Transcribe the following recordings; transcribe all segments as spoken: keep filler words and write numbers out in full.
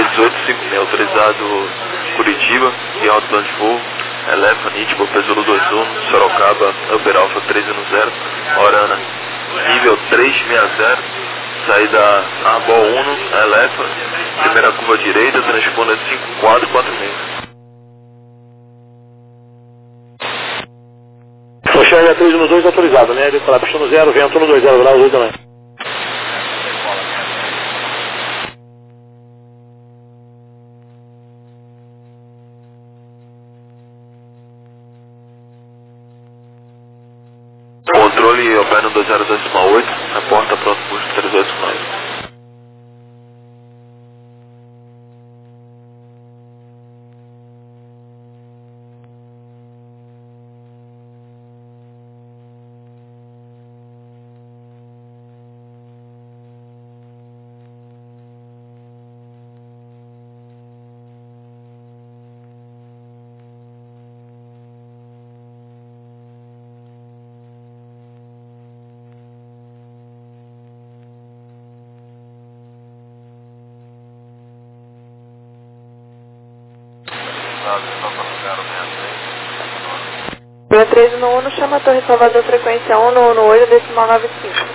dezoito cinco seis, autorizado Curitiba, e alto plano de voo, Elefa, Nitibo, Pesolo dois um, Sorocaba, Uber Alpha três um zero, Orana, nível três seis zero, saída Arbol um, Elefa, primeira curva direita, transponder cinco quatro quatro seis. Rochelle três um dois autorizado, né? Ele fala, pistão zero, vento um dois zero graus, oito também. Controle opera no dois zero dois oito, reporta pronto custo três oito nove. Via três um um, chama a Torre Salvador, frequência um um um oito, decimal nove cinco.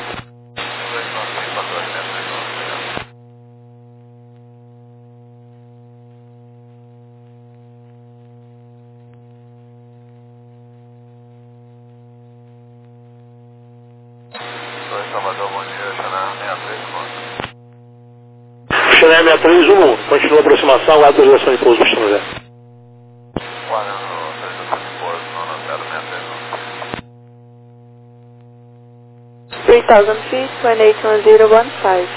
Torre Salvador, bom dia, Chanel sessenta e três, quanto? Chanel sessenta e três um um, continua a aproximação, guarda a autorização de pouso, pistão zero. three thousand feet, one eight one zero one five.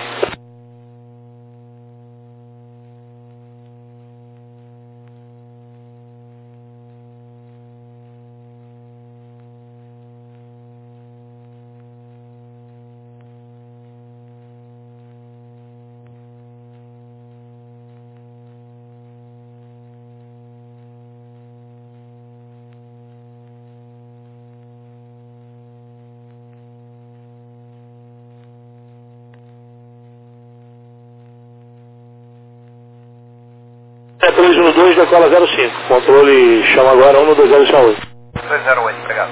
três um dois, decola zero cinco, controle chama agora um dois zero oito. dois zero oito, obrigado.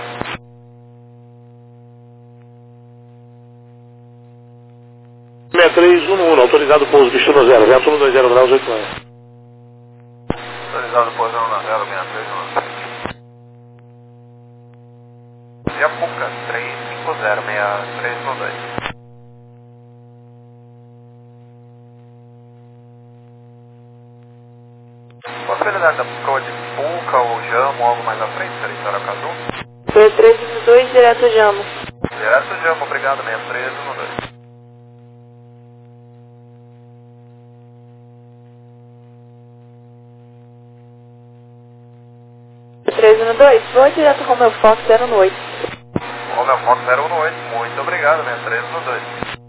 sessenta e três um um, autorizado pouso, pistão zero, vento um dois zero graus, oito nove. Autorizado pouso um zero sessenta e três um. Japuca, três cinco zero seis três um dois. Possibilidade da proa de Puca ou Jamo, algo mais à frente, seria em Aracaju? Via três um dois, direto Jamo. Direto Jamo, obrigado, sessenta e três um dois. três um dois, vou direto Romeo Fox zero um oito. Romeo Fox zero um oito, muito obrigado, sessenta e três um dois.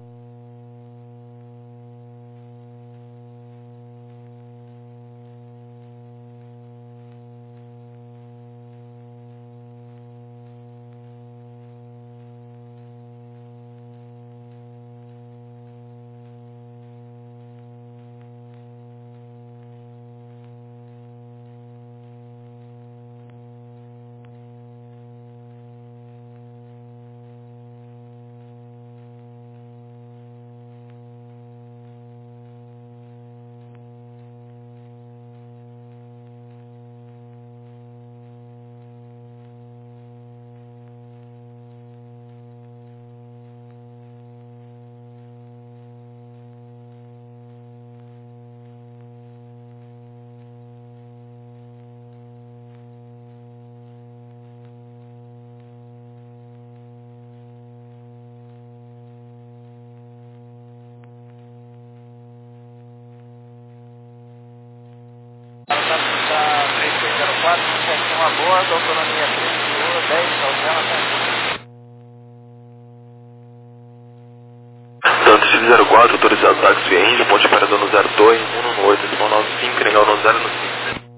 Uma boa, autonomia três dez, Salzela, Tanto zero quatro, autorizado táxi Índio, ponte operador no zero dois, um no oito, decimal nove cinco, legal no zero no cinco.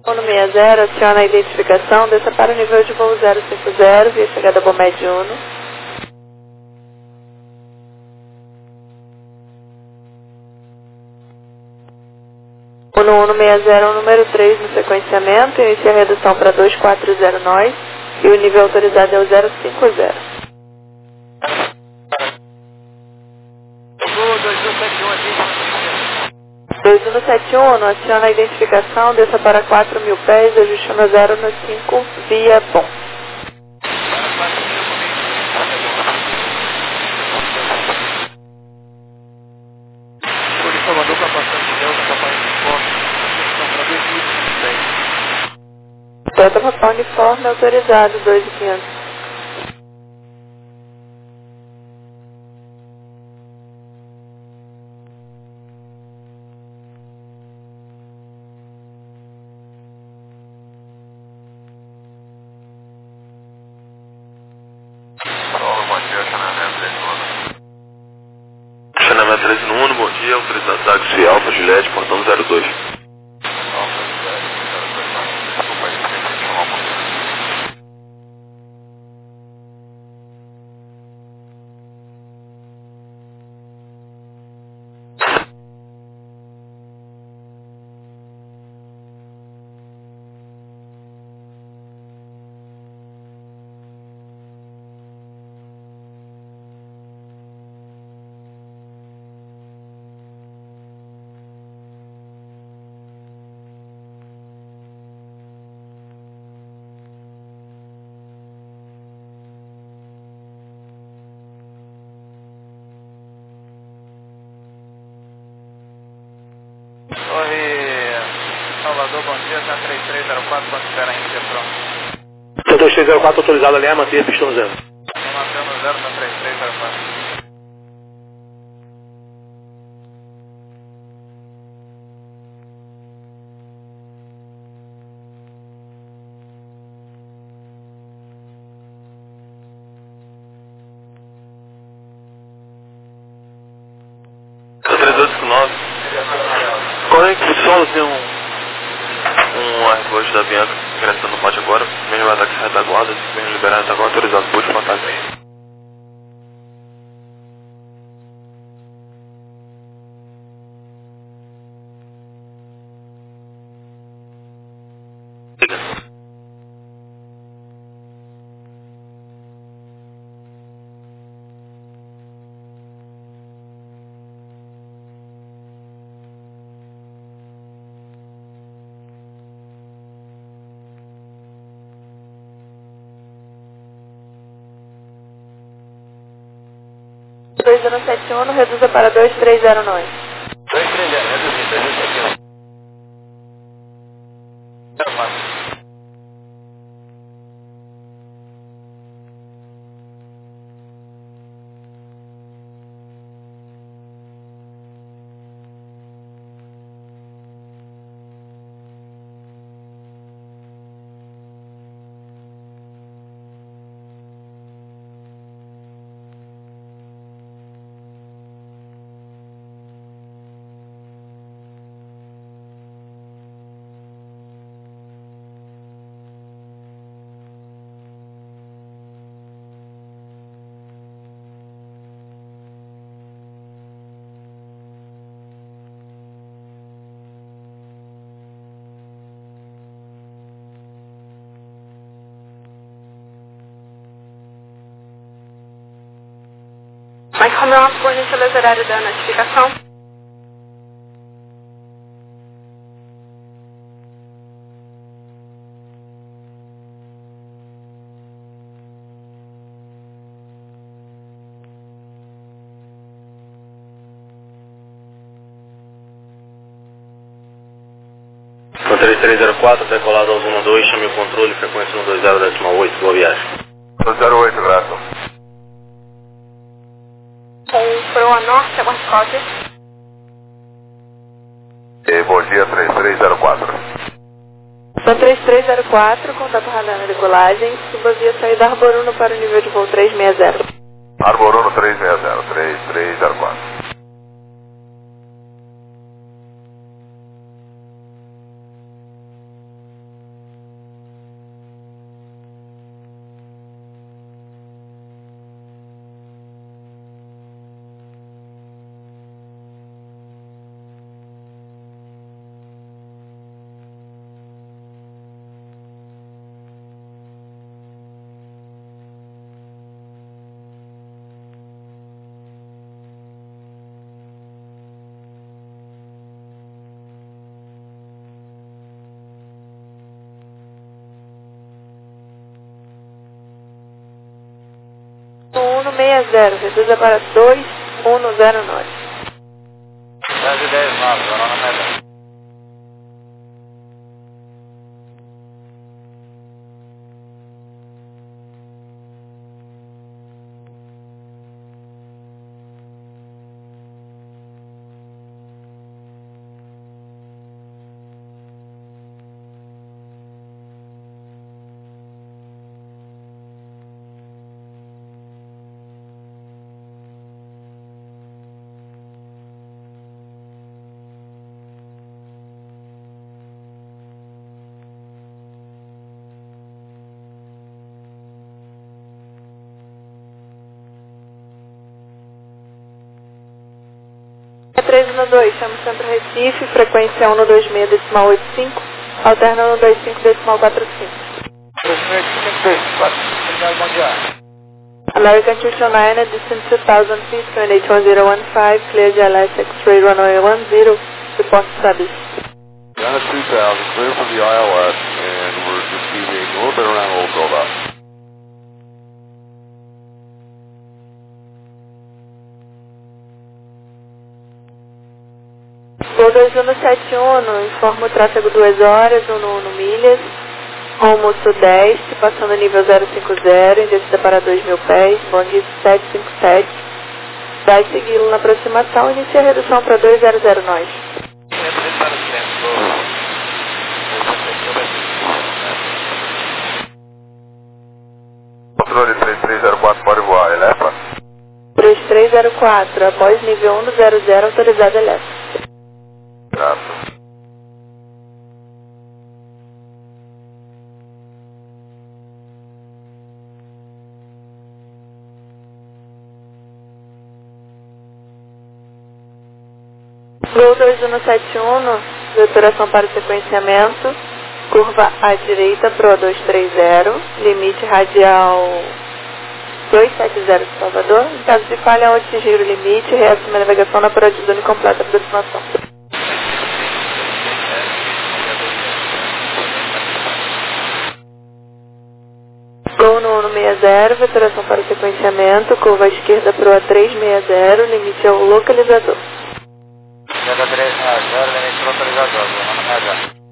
Uno sessenta, aciona a identificação, desça para o nível de voo zero cinquenta, via chegada Bomed Uno. Uno Uno sessenta, número três no sequenciamento, inicia a redução para dois quatro zero nós e o nível autorizado é o zero cinquenta. dois um sete um, aciona a identificação, desça para quatro mil pés, ajustando a zero no cinco, via bom. Salvador para passagem de Delta, Papai Uniforme, atenção para dois mil e dez. Delta Papai Uniforme autorizado, dois mil e quinhentos. Chanamento treze no Uno, bom dia, autorizado táxi Alfa Juliette, portão zero dois. Torre Salvador, bom dia, tá três três zero quatro, quando espera a Índia, pronto. T dois três zero quatro autorizado a linha, manter pista no zero. Mantendo zero, tá três três zero quatro. três oito cinco nove. Qual é que o solo tem um um airboat da Bianca ingressando no pátio agora, mesmo ataque de retaguarda, mesmo liberado retaguarda, autorizado por fantasma. dois um sete um, reduza para dois três zero nove. dois três zero, reduzido, reduzido aqui. zero quatro. Mas como é uma fornecida pelo horário da notificação? três três zero quatro, decolado aos um dois, chame o controle, frequência um dois zero decimal oito, boa viagem. zero oito, graças. Com proa norte, aguarde cópia. E bom dia, três três zero quatro. São três três zero quatro, contato radar na decolagem, suba via saída Arbor Uno para o nível de voo três seis zero. Arbor Uno três seis zero, três três zero quatro. um seis zero, reduza para dois um zero nove. dez e dez, nove, Verona Média. três um dois, chama o Centro Recife, frequência um dois seis, decimal oito cinco, alterna um dois cinco, decimal quatro cinco. três seis cinco dois quatro, obrigado, bom dia. American two two nine, distance two thousand feet, twenty eight one zero one five, clear G L S X-ray runway one zero, report established. Ghana two thousand, clear for the I L S, and we're receiving a little bit around old build up. Voo dois um sete um, informa o tráfego duas horas, um um milhas, rumo sudeste, passando nível zero cinco zero, em descida para dois mil pés, bonde sete cinco sete. Vai segui-lo na aproximação, inicia a redução para dois zero zero nós. Controle três três zero quatro, pode voar, eleva. três três zero quatro, após nível um zero zero, autorizado elétrico. Graças. Voo dois um sete um, deturação para o sequenciamento, curva à direita, Pro dois três zero, limite radial dois sete zero de Salvador. Em caso de falha, ao atingir o limite, reassume a navegação na prontidão e completa a aproximação. Gol no um seis zero, veteração para o sequenciamento, curva à esquerda Pro A três seis zero, limite ao localizador. Chega três seis zero, limite ao localizador, Verona Média.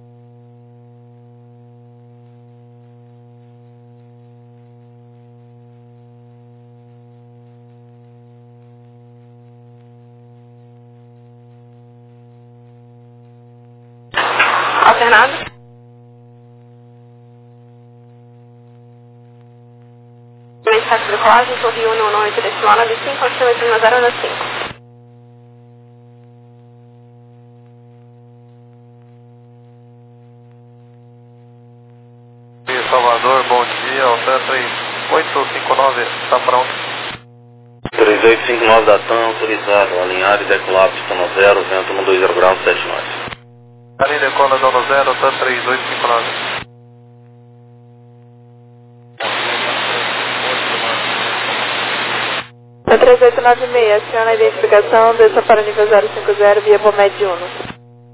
Alternado. Mensagem do Código, sorri um um oito, decimal nove cinco, oito zero nove cinco. Salvador, bom dia, Alta três oito cinco nove, está pronto. três oito cinco nove da TAM, autorizado, alinhar e decolar, pistão zero, vento um dois zero graus, sete nós. Ali decola dono zero, Alta três oito cinco nove. três oito nove seis, aciona a identificação, desça para nível zero cinco zero, via Pomed Uno.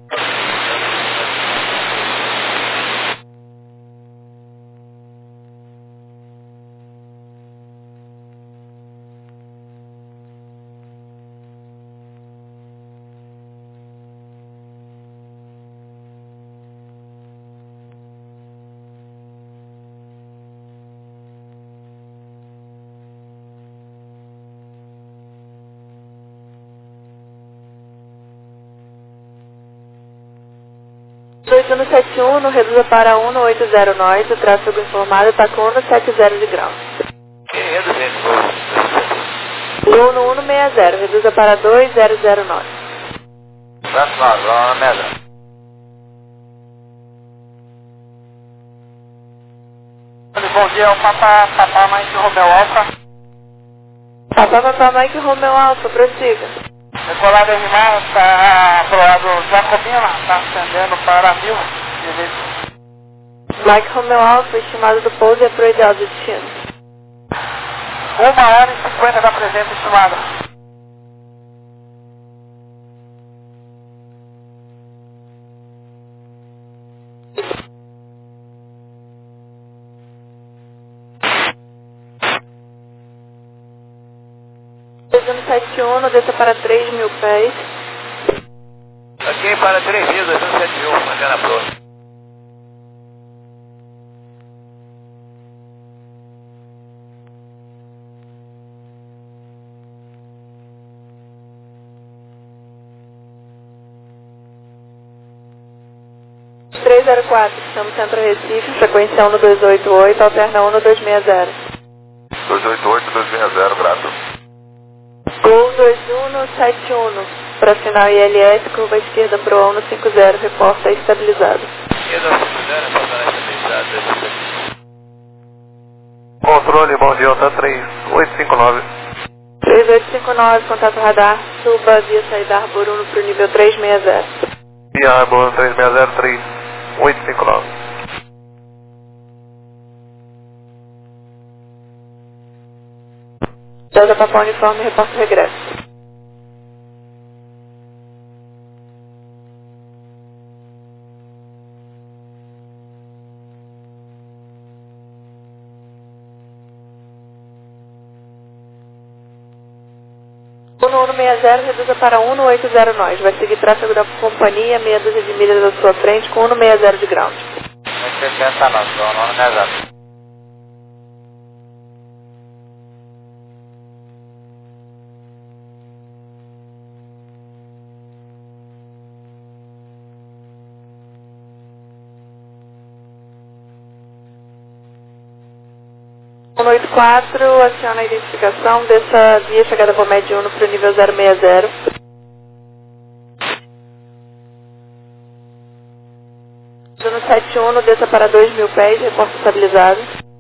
dois um sete um, reduza para um oito zero nós, o tráfego informado está com um sete zero de grau. Gol no um seis zero, reduza para dois zero zero nós. Graças a Deus, Verona Média. Bom dia, o Papa, Papa Mike Romeu Alfa. Papa Papa Mike Romeu Alfa, prossiga. Decolado animal, está pro lado Jacobina, está ascendendo para mil. Mike Romeu Alfa, estimado do pouso e a pro ideal do destino. Uma hora e cinquenta da presença estimada. dois um sete um, desça para três mil pés. Aqui para três mil, dois um sete um, Antena Pro. três zero quatro, estamos Centro Recife, frequência um no dois oito oito, alterna um no dois seis zero. dois oito oito, dois seis zero, grato. Gol dois um sete um, para final I L S, curva esquerda pro um no cinco zero, reforça estabilizado. Esquerda cinco zero, reforça estabilizado. Controle, bom dia, Alta três oito cinco nove. três oito cinco nove, contato radar, suba via saída Arboruno para o nível três seis zero. Via Arboruno três seis zero, três oito cinco nove. Delta Papão Uniforme, reporta o regresso. um no um seis zero, reduza para um no oito zero nós. Vai seguir tráfego da companhia, meia dúzia de milhas à sua frente, com um no seis zero de ground. sessenta não, só um no seis zero. um no oito quatro, aciona a identificação, desça via chegada Vomed um para o nível zero seis zero. No sete um, desça para dois mil pés, reporte estabilizado.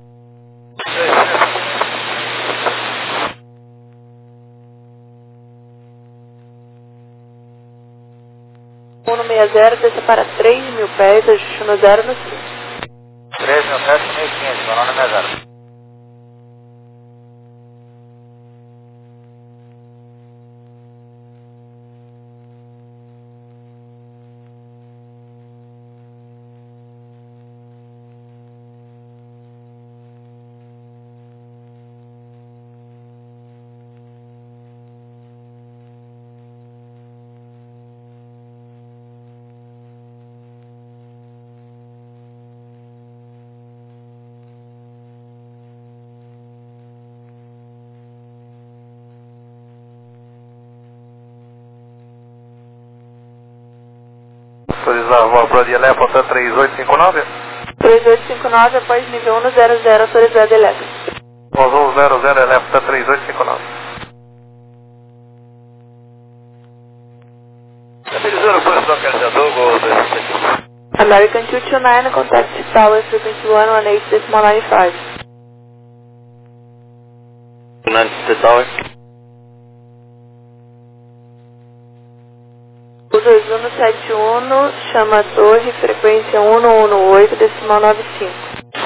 um no seis zero, desça para três mil pés, ajuste no zero no cinco. três mil pés, mil e quinhentos, um no seis zero. Autorizar voa para Dia Leva, três oito cinco nove. três oito cinco nove, após nível um no zero zero, autorizado elétrico. um zero zero, Eleva, três oito cinco nove. Estabilizando o posto localizador, Gol dois um sete um. American two two nine, contact Tower frequency one one eight decimal nine five. United Tower. O dois um sete um, chama a torre, frequência um um um oito decimal nove cinco.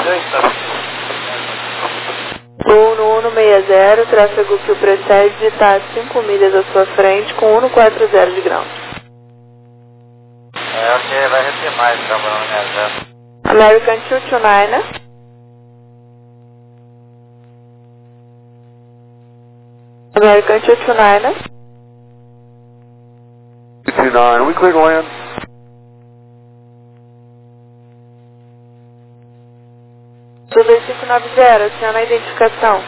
Gol no um no seis zero, tráfego que o precede está a cinco milhas à sua frente, com um no quatro zero de ground. É, ok, vai receber mais, trabalhando no seis zero. American two two nine. American two two nine. two nine, we clear to land. Do dois cinco nove zero, aciona a identificação.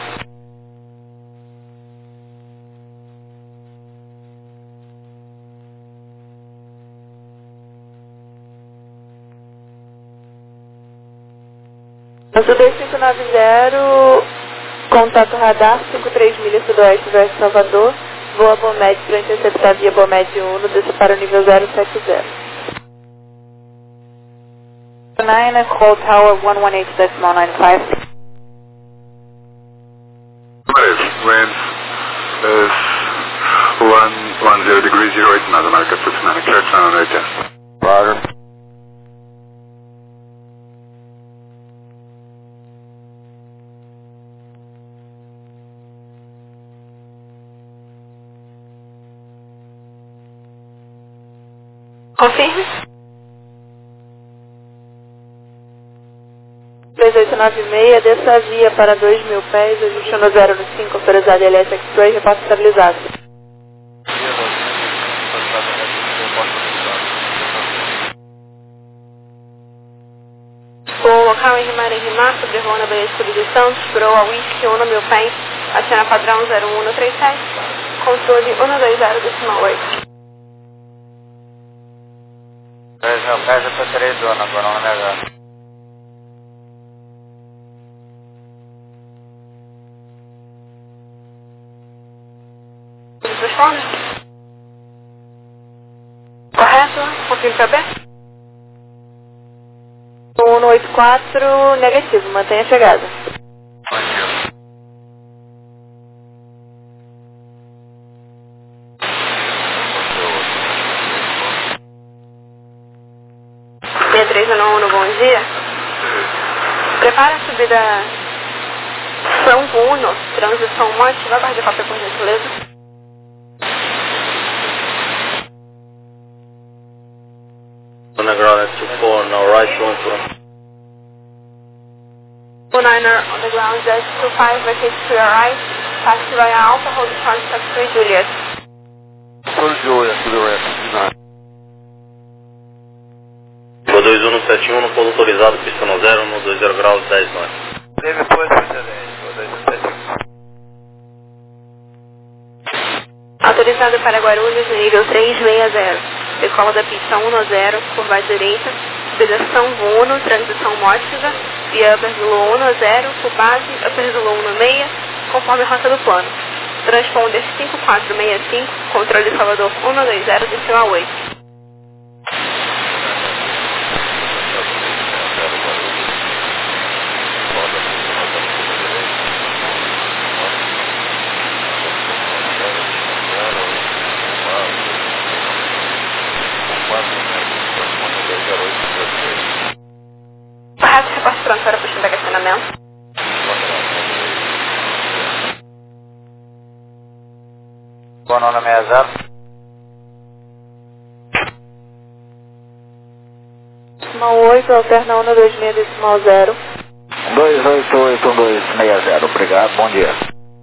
Do dois cinco nove zero, contato radar, cinco três milhas sudoeste versus Salvador, voa Bomed para interceptar via Bomed um, desce para o nível zero sete zero. nine, call tower one one eight decimal nine five. Wind is one one zero degrees zero eight, North America six nine, clear channel right there. Roger. Confirme. três oito nove seis, desça a via para dois mil pés, ajuste no zero no cinco, autorizado L S X-Ray, reporte estabilizado. O local em Rimar em Rimar, sobrevoo na Baía de Clube de Santos, Broa Whisky um mil pés, China padrão zero um um três sete, controle um dois zero decimal oito. três mil pés, eu tô três zona, agora não é melhor. Responde? Correto? Confirme P B? um oito quatro, negativo, mantenha a chegada. seis três um um, bom dia. Prepara a subida São Uno, transição Monte, vai guardar cópia por gentileza. On the ground at two four, now right one two. one niner on the ground, dash two five, vacate to your right, taxi via Alpha, hold short, taxi Juliet. Hold Juliet to the rest. Voo dois um sete um, pouso autorizado, pista no zero, no dois zero graus, dez nove. Teve depois precedente, voo dois um sete um. Autorizado para Guarulhos, nível três seis zero. Decola da pista um zero, curva à direita, subida São Uno, transição Mótica, via Upper Zulu um zero, por base, Upper Zulu um seis, conforme a rota do plano. Transponder cinco quatro seis cinco, controle Salvador um dois zero, decimal oito. Correto, reporte pronto para a pista de agacionamento. Bonona seis zero. Decimal oito, alterna um dois seis, decimal zero. dois oito oito um dois seis zero, obrigado, bom dia.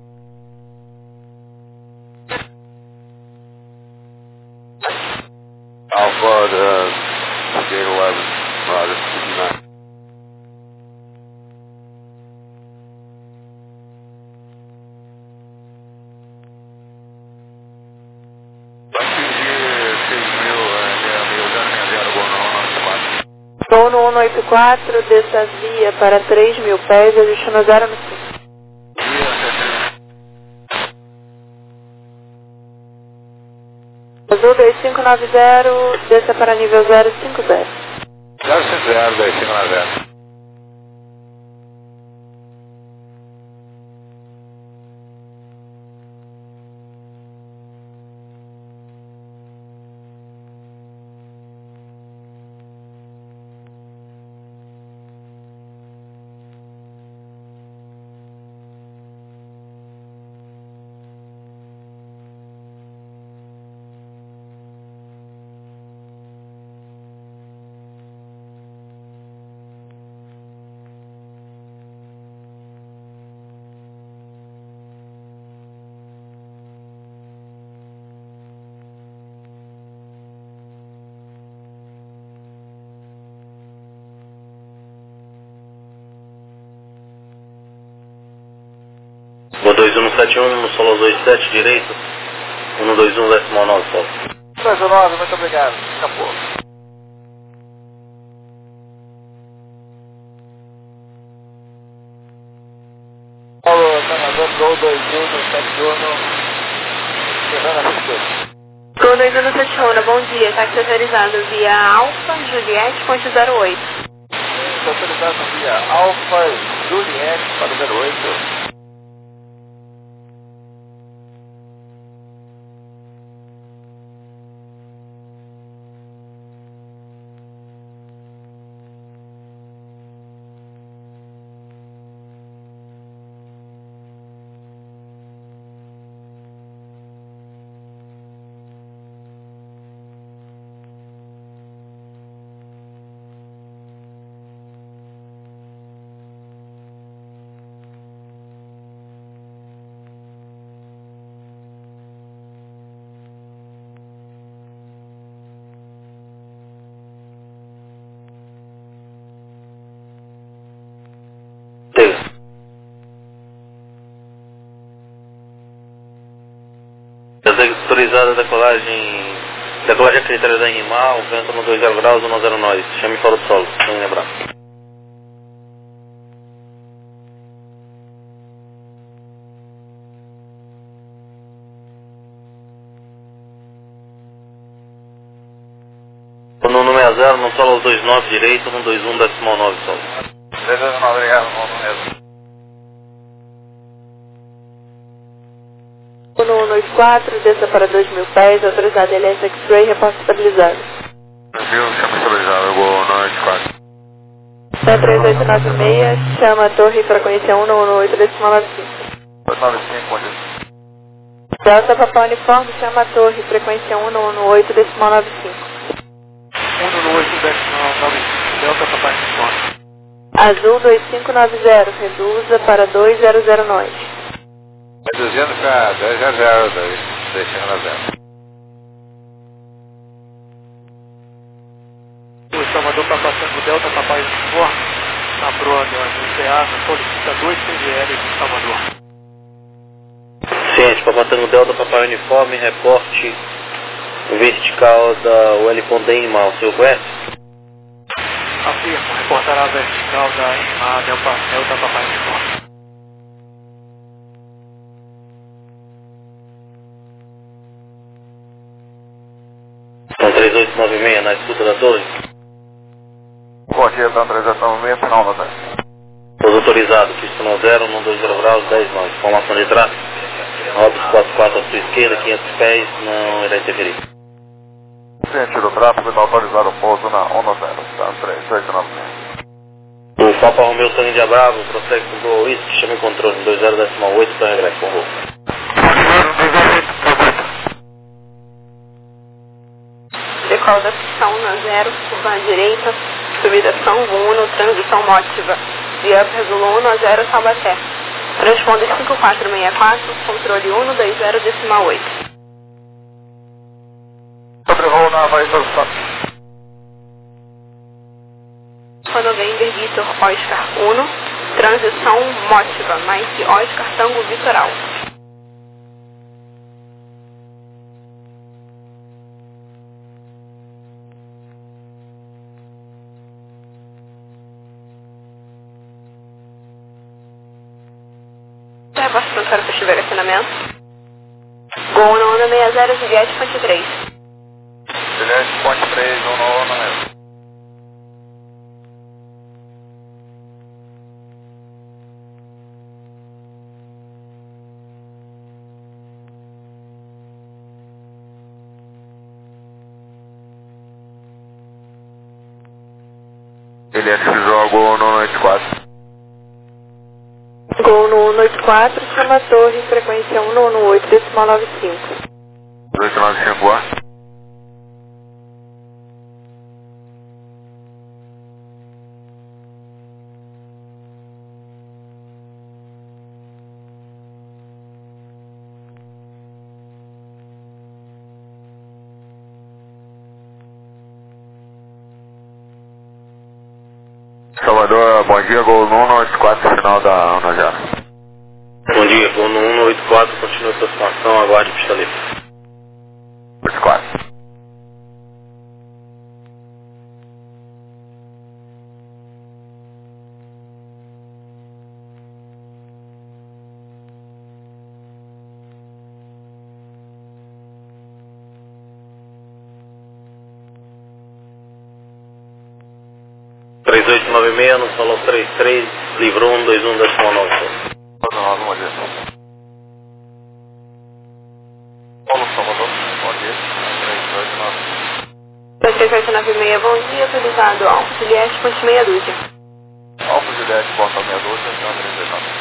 Alpha, uh, gate eleven, Roger, fifty-nine. Sono um oito quatro, desça a via para três mil pés, ajuste no zero no cinco. Azul dois cinco nove zero, desça para nível zero cinco zero. zero cinco zero, dois cinco nove zero. Voo dois um sete um, no solo dois sete, direito, um dois um, decimal nove, solo. dois nove, muito obrigado. Acabou. Paulo, Canador, Gol dois um sete um, chegando a vinte. Gol dois um sete um, bom dia, táxi autorizado via Alfa, Juliette, ponte zero oito. Autorizado via Alfa, Juliette, para zero oito. Autorizada a decolagem, decolagem acreditada em rimar, o vento no dois zero graus, um zero nós, chame fora do solo, sem lembrar. No número sessenta, no solo dois nove direito, um dois um decimal nove solo. dois dois nove, obrigado, no mesmo. uno um oito quatro, desça para dois mil pés, autorizado L S X-Ray, reporte estabilizado. dois mil, chama estabilizado, eu vou no oito quatro. P três oito nove seis, chama a torre, frequência um um oito, decimal nove cinco. oito nove cinco, bom dia. Delta Papa Uniforme, chama a torre, frequência um um oito, decimal nove cinco. um um oito, decimal nove cinco, Delta Papa Uniforme. Azul dois cinco nove zero, reduza para dois zero zero nós. Reduzindo para dois a zero, deixando a zero. O Salvador está passando Delta Papai Uniforme na proa do C A, solicita dois C G L de Salvador. Ciente, Papai Tango Delta, Papai Uniforme, reporte vertical da U L ponto D em mal, o senhor conhece? Afirmo, reportará a vertical da I M A Delta, Delta Papai Uniforme. São três oito nove seis na escuta da torre. Bom dia, Dan três oito nove seis, final da tarde. Todos autorizados, pista no zero, um dois zero graus, dez nós. Informação de tráfego. Óbvio quatro quatro à sua esquerda, quinhentos pés, não irá interferir. Ciente do tráfego, está autorizado o pouso na um zero, Dan três oito nove seis. O Papa Romeu Sangue de Bravo, prossegue com o Gol Whisky, chame controle, dois zero decimal oito para regresso, por favor. Decola da pista um na zero, curva à direita, subida São Uno, transição mótiva. Via Azul um a zero, Taubaté. Transponder cinco quatro seis quatro, controle um dois zero decimal oito. Sobrevoo na Havaí do Santos. November Vitor Oscar um, transição mótiva, Mike Oscar Tango Vitoral. Reportação para o festival de acionamento. Gol na onda sessenta, Juliette Ponte três. Juliette Ponte três, um no no mesmo. Ele é que joga no oito quatro. Gol no um oito quatro, chama a torre, frequência um um oito, decimal nove cinco. oito nove cinco A. Salvador, bom dia, Gol no um oito quatro, final da um zero. Bom dia, Gol no um oito quatro, continua a aproximação, aguarde pista livre. oito quatro. três oito nove seis, no solo três três, livrou um dois um decimal nove. Bom dia. Paulo Salvador, bom dia. três oito nove. três oito nove seis, bom dia, autorizado Alfa Juliette Ponte meia dúzia. Alfa Juliette, porta meia dúzia, Dan três oito nove.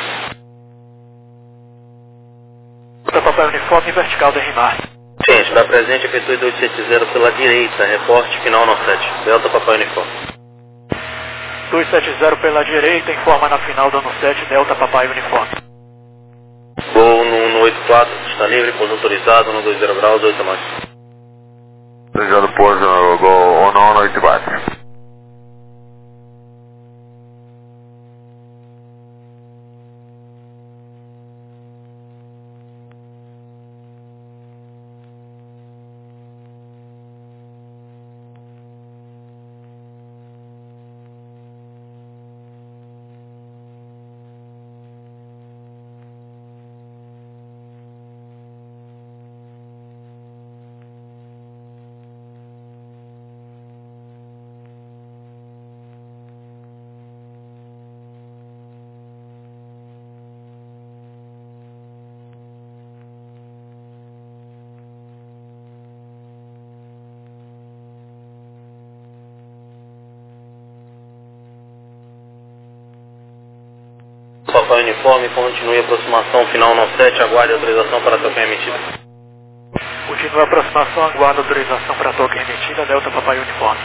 Delta Papai Uniforme vertical da Rimar. Gente, da presente, efetue dois sete zero pela direita, reporte final no sete. Delta Papai Uniforme. dois sete zero pela direita, informa na final dando sete, Delta Papai Uniforme. Gol no um oito quatro, está livre, pouso autorizado, no dois zero graus, oito nós. Desejado pouso no Gol um oito quatro. Papai Uniforme, continue a aproximação final no sete, aguarde a autorização para toque emitida. Continua a aproximação, aguarda a autorização para toque emitida, Delta Papai Uniforme.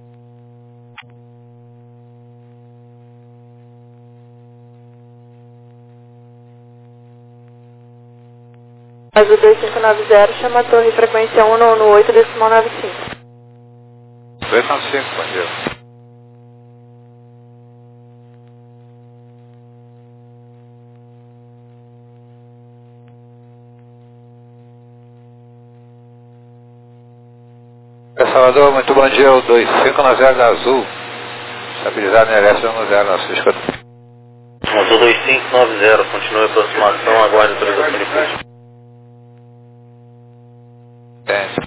Azul dois cinco nove zero, chama a torre frequência um nove oito, decimal nove cinco. dois nove cinco, bom dia. Salvador, muito bom dia, o dois cinco nove zero da Azul, estabilizado em L S um zero, nosso escuta. Azul dois cinco nove zero, continue a aproximação, aguarde a autorização de curso. Tem.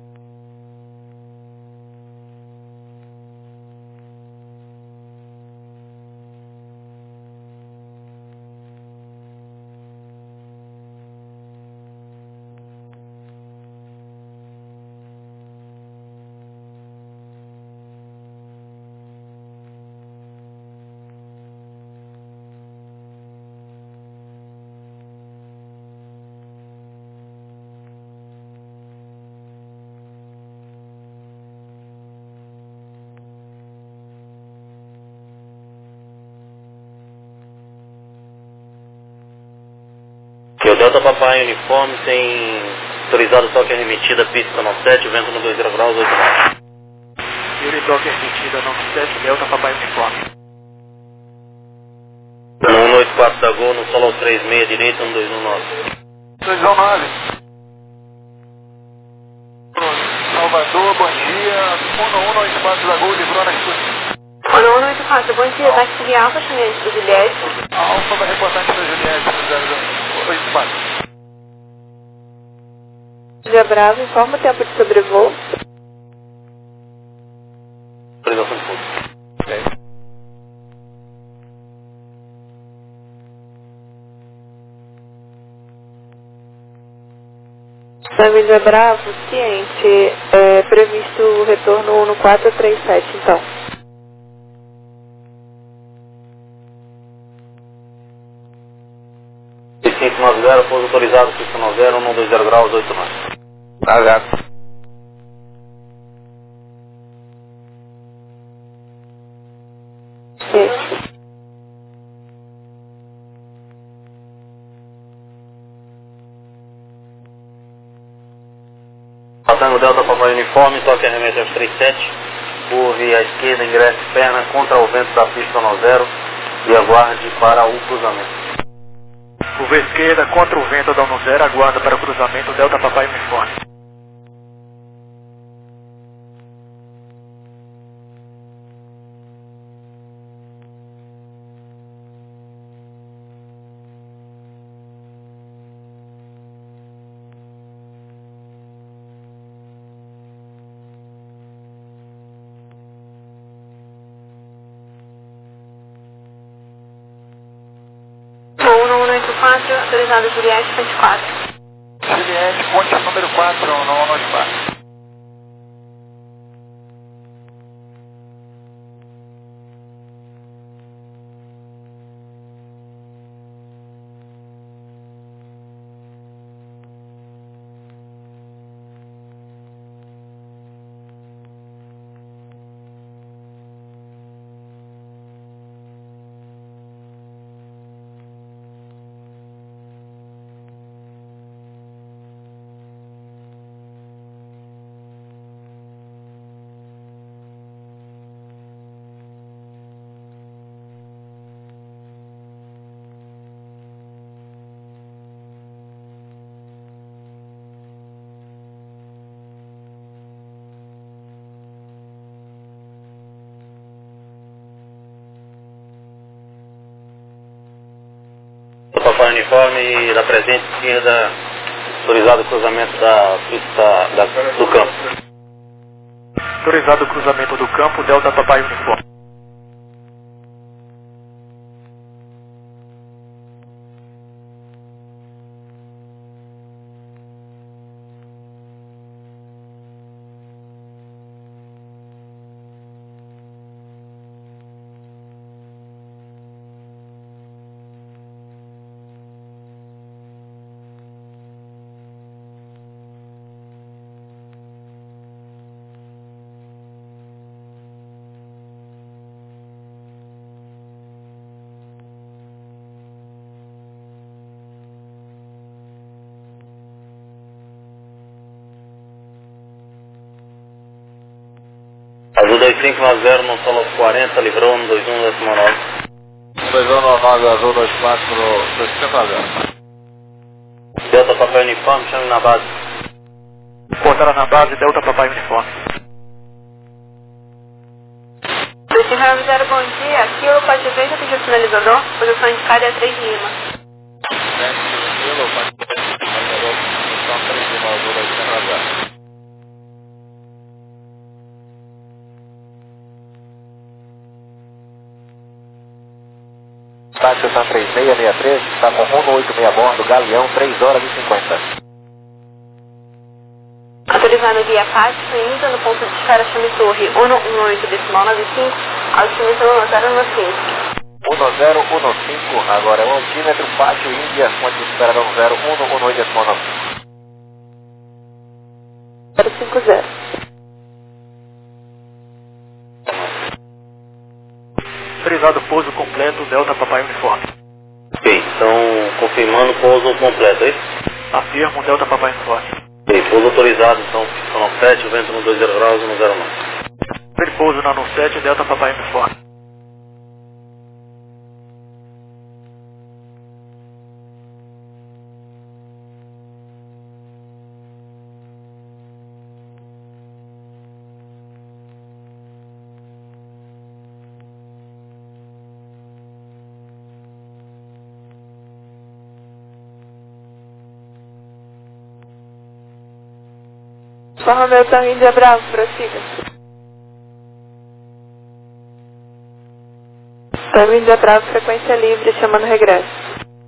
Que o Delta Papai Uniforme tem autorizado toque remetida, pista no sete, vento no dois zero graus, oito nove. Yuri toque emitida no sete, Delta Papai Uniforme. No um oito quatro da Gol, no solo três seis direita, um dois um nove. dois um nove. Salvador, bom dia. um um oito quatro da Gol, livrou na escuta. um um oito quatro, bom dia, táxi Alfa, chinês do Juliette. A Alfa vai reportar para Juliette, zero zero oito quatro. Dia Bravo, informa o tempo de sobrevoo. Autorização de curso. Família Bravo, ciente, é previsto o retorno no quatro três sete, então. cinco nove zero, pouso autorizado, cinco nove zero, um dois zero graus, oito nove. Tá certo. Sim. Passando o Delta Papai Uniforme, toque arremesso aos três sete, curve à esquerda, ingresse perna, contra o vento da pista no zero e aguarde para o cruzamento. Curva esquerda, contra o vento da um zero, aguarda para o cruzamento, Delta Papai Uniforme. um um oito quatro, autorizado Juliette, vinte e quatro. Juliette, ponte número quatro, um um oito quatro. Papai Uniforme da presente esquerda, autorizado o cruzamento da pista da, do campo. Autorizado o cruzamento do campo, Delta Papai Uniforme. dois cinco nove zero, no solo quarenta, livrou um dois um, décimo nove. um dois um nove nove azul dois quatro dois cinco nove zero. Delta Papai Uniforme, chame na base. Portela na base, Delta Papai Uniforme. dois cinco nove zero, bom dia. Aqui o Pode Ver já pediu sinalizador. Posição indicada é três Lima. Kilo, sinalizador, posição três Lima azul dois cinco nove zero. Táxi estação três seis seis três, está com rumo oito seis a bordo, Galeão, três horas e cinquenta. Autorizando guia Pátio, indo no ponto de espera chame Torre um um oito, decimal nove cinco, altímetro um zero um cinco. um zero um cinco, agora é o altímetro, Pátio Índia, ponto de espera um zero um um oito, decimal nove cinco. zero cinco zero. Autorizado pouso completo, Delta Papai Uniforme. Ok, então confirmando pouso completo, é isso? Afirmo, Delta Papai Uniforme. Ok, pouso autorizado, então ficam sete, vento no dois zero graus e no zero nove. Pouso na no sete, Delta Papai Uniforme. Só Romeu Tango Índia Bravo, prossiga. Tango Índia Bravo, frequência livre, chamando regresso.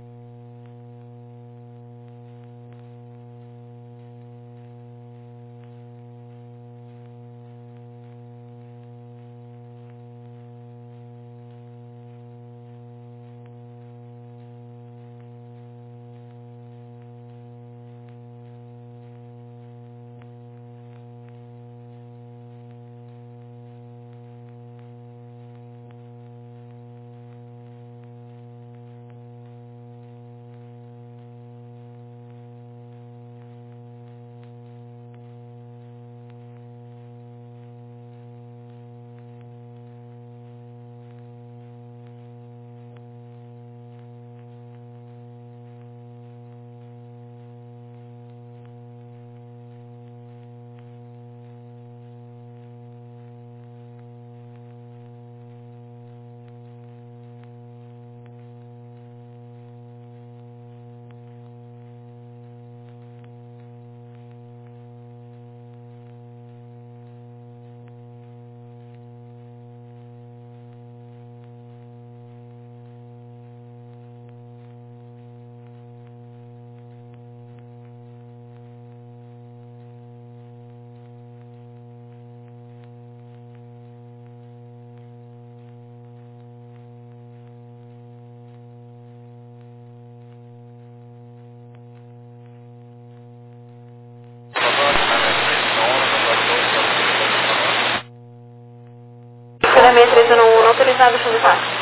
seis três um um, autorizado, chame Pátio.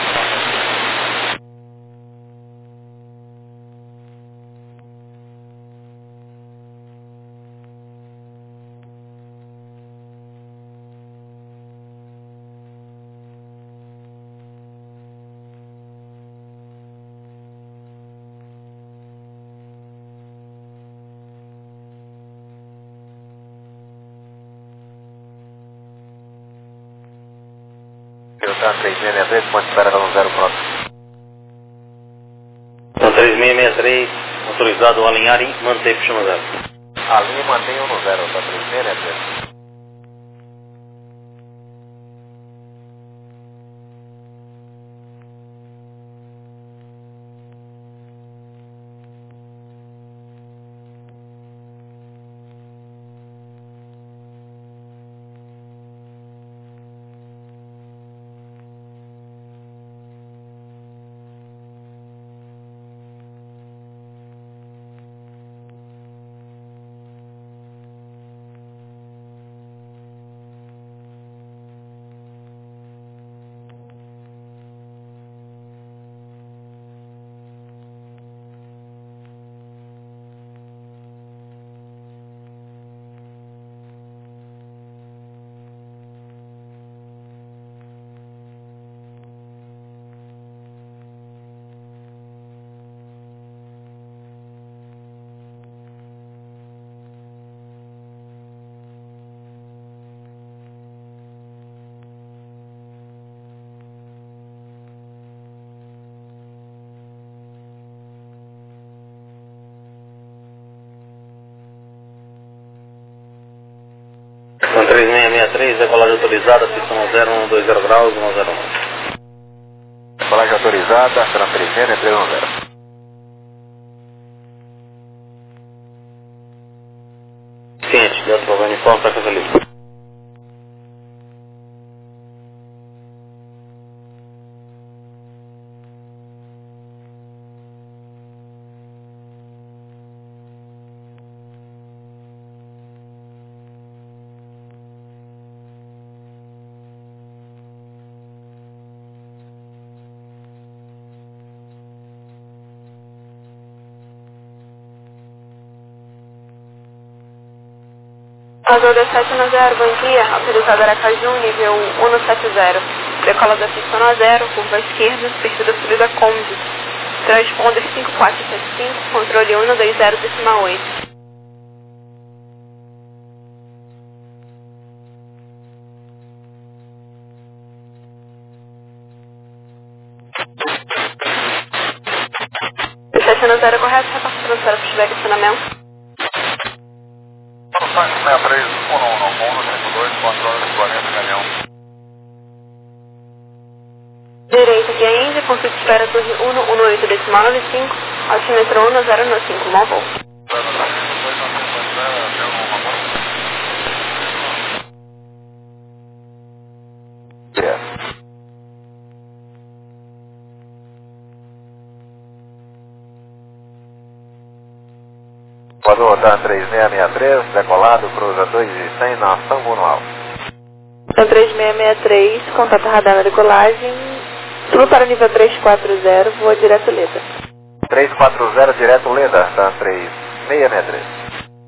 três seis seis três, ponto de espera um zero próximo. Então três seis seis três, autorizado a alinhar e manter para chama zero. A linha mantém um zero, tá três seis seis três. sessenta e três, decolagem autorizada, pista um zero, um dois zero graus, um zero um. Decolagem autorizada, Fernando três N, três um zero. Ciente, Delta Papa Uniforme, frequência livre. Azul D sete nove zero, bom dia. Autorizado Aracaju, nível um sete zero. Decola da pista um zero, curva esquerda, perfil da subida Conde. Transponder cinco quatro sete cinco, controle um dois zero decimal oito. sete nove zero correto, repasse transfera para estiver questionamento. sessenta e três, um um um, trinta e dois, quatro horas e quarenta, caminhão. Direita aqui a Índia, consulta espera torre um um oito decimal nove cinco, altímetro um zero nove cinco, bom voo. Pode rodar três seis seis três, decolado, cruza dois e cem na São Manuel. Então três seis seis três, contato radar na decolagem, tudo para o nível três quatro zero, voa direto Leda. três quatro zero, direto Leda, tá três seis seis três.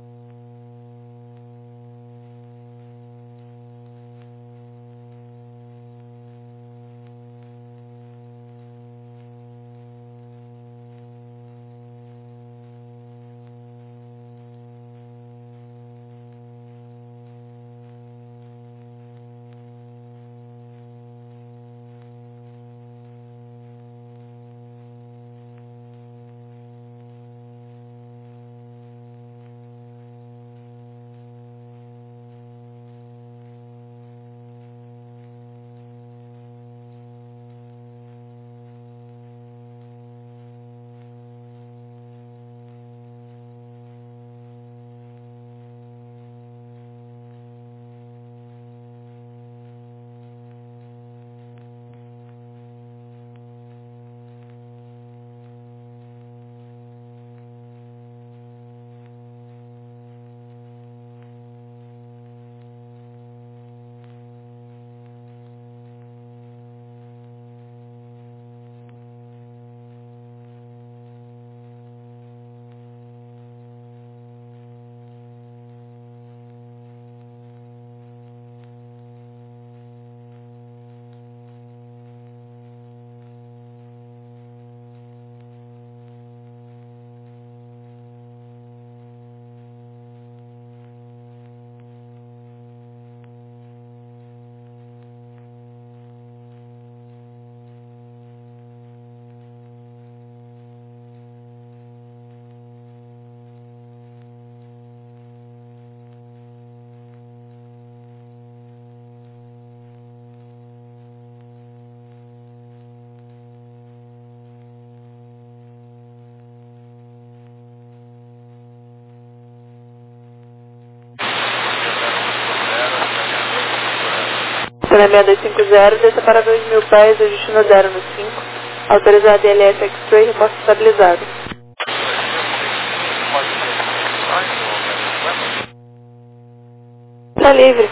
Cena seis dois cinco zero, desça para dois mil pés, ajuste no zero no cinco. Autorizado I L S X-Ray, reposto estabilizado. Tá livre.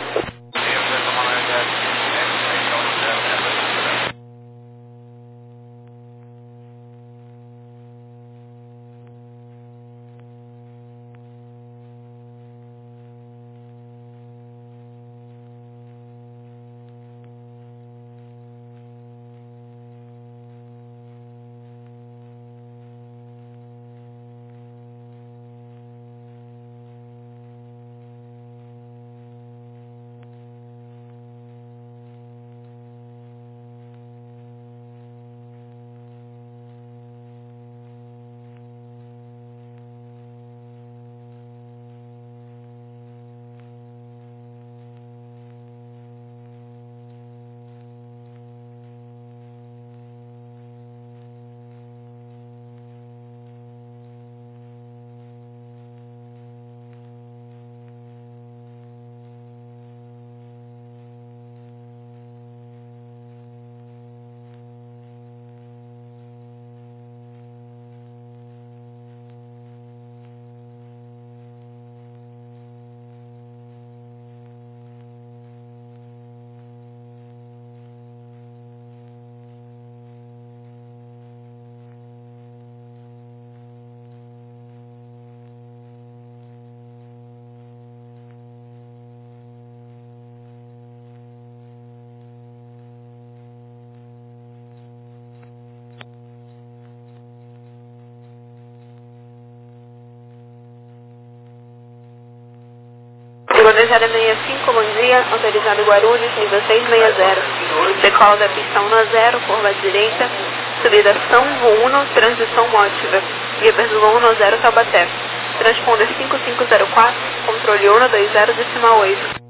dois zero seis cinco, bom dia, autorizado Guarulhos, nível seiscentos e sessenta. Decola da pista um a zero, curva à direita, subida São Uno, transição Mótiva, via Perzulo um a zero, Taubaté. Transponder cinco cinco zero quatro, controle um dois zero, decimal oito.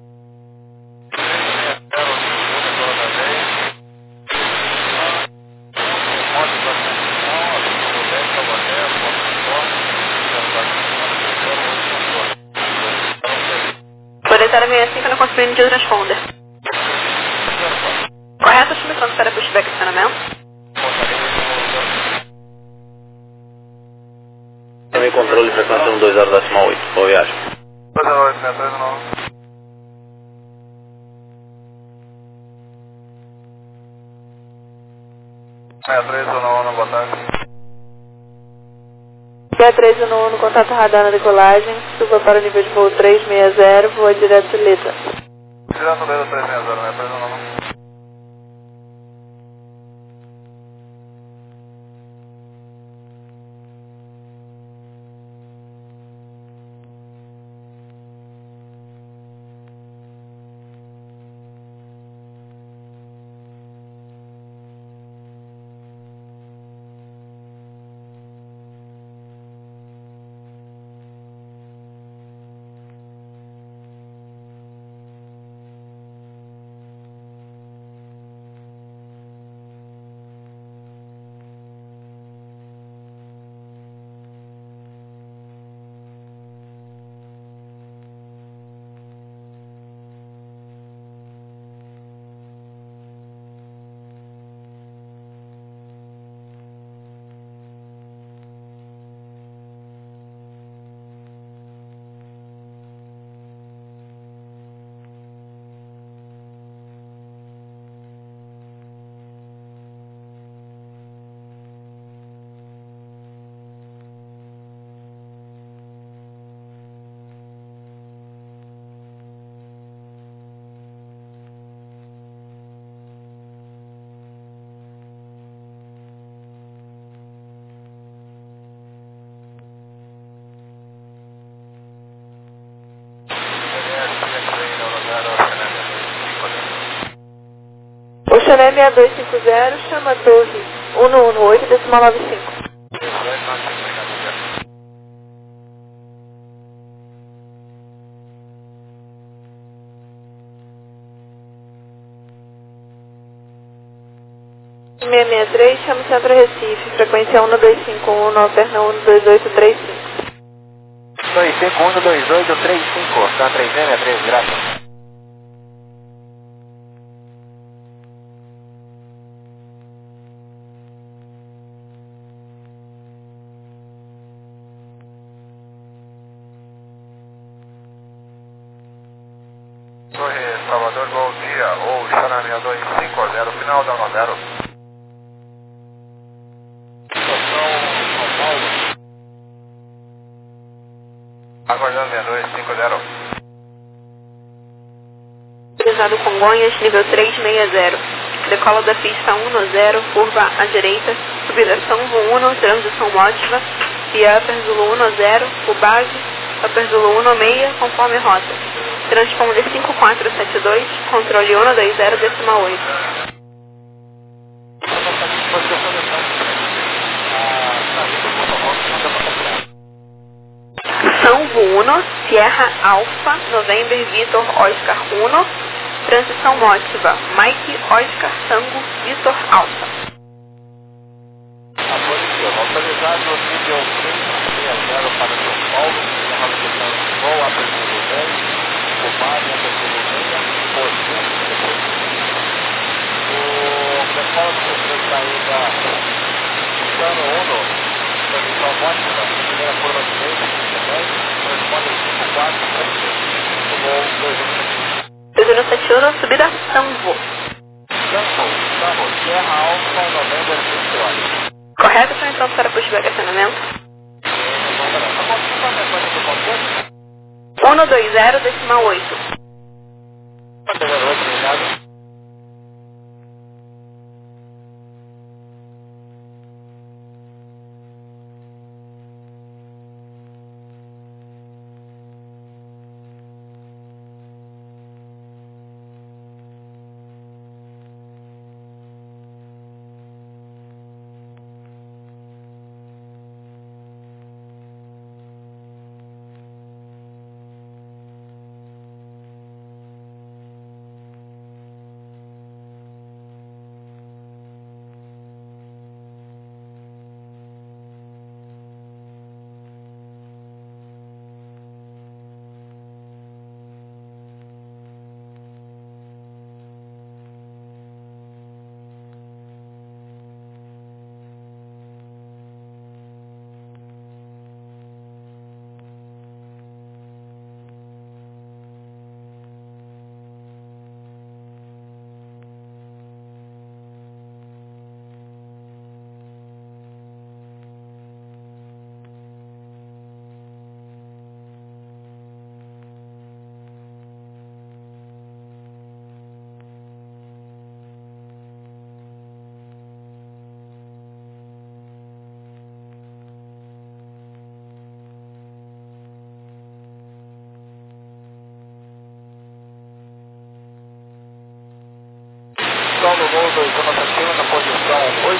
Autorizado sessenta e cinco, não construindo de transponder. Correto, time transfere para o feedback acionamento. Também controle frequência um dois zero decimal oito, boa viagem. dois zero oito, seis três nove. seis três um, boa tarde. seis três um, contato radar na decolagem, suba para o nível de voo trezentos e sessenta, voa direto Leta. Direto Leta trezentos e sessenta, seis três um. Oxané seis dois cinco zero, chama a torre um um oito, decimal nove cinco. seis seis três, chama o Centro Recife, frequência um dois cinco um, alterna um dois oito três cinco. dois cinco um, dois oito três cinco, tá três seis três, graças. Torre Salvador, bom dia, ou Xana seis dois cinco zero, final da um zero. Estação São Paulo. Aguardando seis dois cinco zero. Autorizado Congonhas, nível trezentos e sessenta. Decola da pista um a zero, curva à direita, subida São Uno, transição Mótiva, via Perzulo um a zero, Ubage, Perzulo um a seis, conforme rota. Transponder cinco quatro sete dois, controle um dois zero, decimal oito. São Uno, Sierra Alpha, November Vitor Oscar um, transição Mótiva, Mike Oscar Tango Vitor Alpha. Autorizado nível três seis zero para São Paulo, Sierra Alpha, voo a Perzulo dez. O Mário Perzulo seis, Porto, o decola do controle de saída Sano Uno, transição Mótiva, primeira curva direita, dez, transponder cinco quatro sete um, voo dois um. dois um sete um, subida Sambo. Sambo, Sambo, Sierra Alpha, November Vitor. Correto, então então para puxar o acionamento. um dois zero, decimal oito.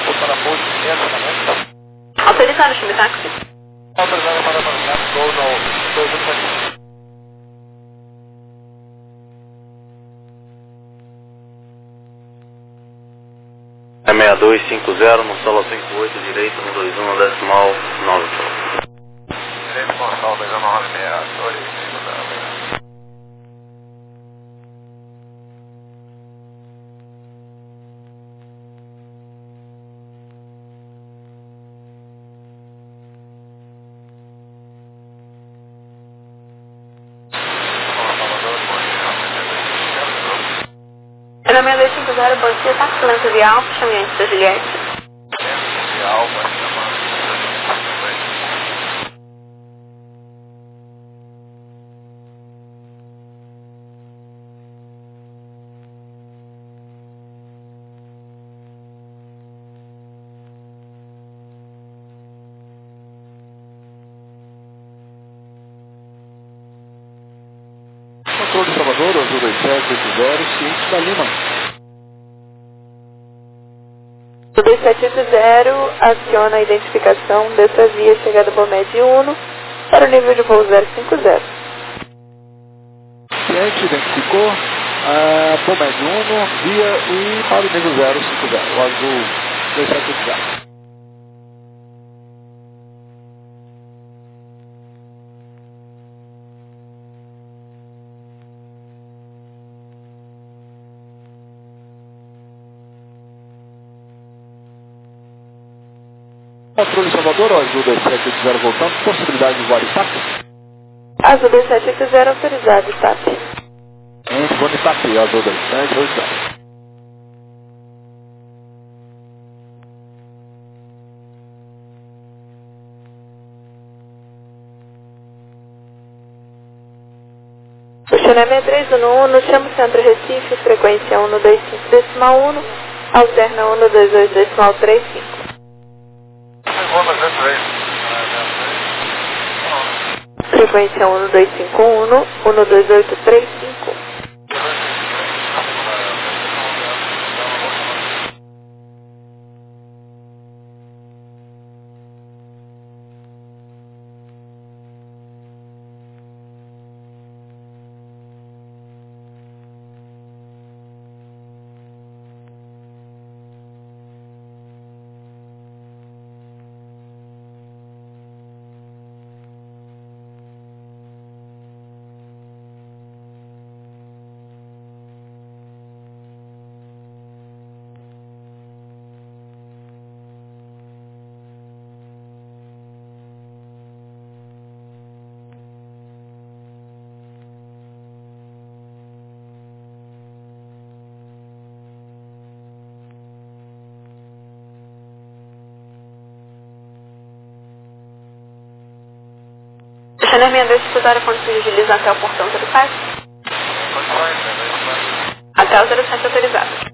para pouso de estacionamento. Autorizado, chame táxi. Autorizado para avançar, gol no dois um sete. É seis dois cinco zero, no solo cinco oito, direito, no dois um, decimal nove. Direito com solo dois um nove seis, dois cinco zero. Era seis dois cinco zero, bom dia, táxi Lento de Alfa, chame antes da Juliette. Lento de Alfa, chamando. Controle Salvador, azul dois sete oito zero, ciente da Lima. O dois sete oito zero aciona a identificação dessa via chegada Bomed Uno para o nível de voo zero cinco zero. Ciente identificou a Bomed Uno, via e para o nível zero cinco zero, o azul dois sete oito zero. Controle Salvador, azul dois sete oito zero voltando, possibilidade de voar TAP? Azul dois sete oito zero autorizado, TAP. Entre voo de TAP, azul dois sete oito zero. Oceané seis três um um, chama o centro Recife, frequência um dois cinco decimal um, alterna um dois oito decimal três cinco. Frequência um dois cinco um, um dois oito três cinco. Oceané seis dois cinco zero, ponto de agilizar até o portão zero sete. Até o zero sete autorizado.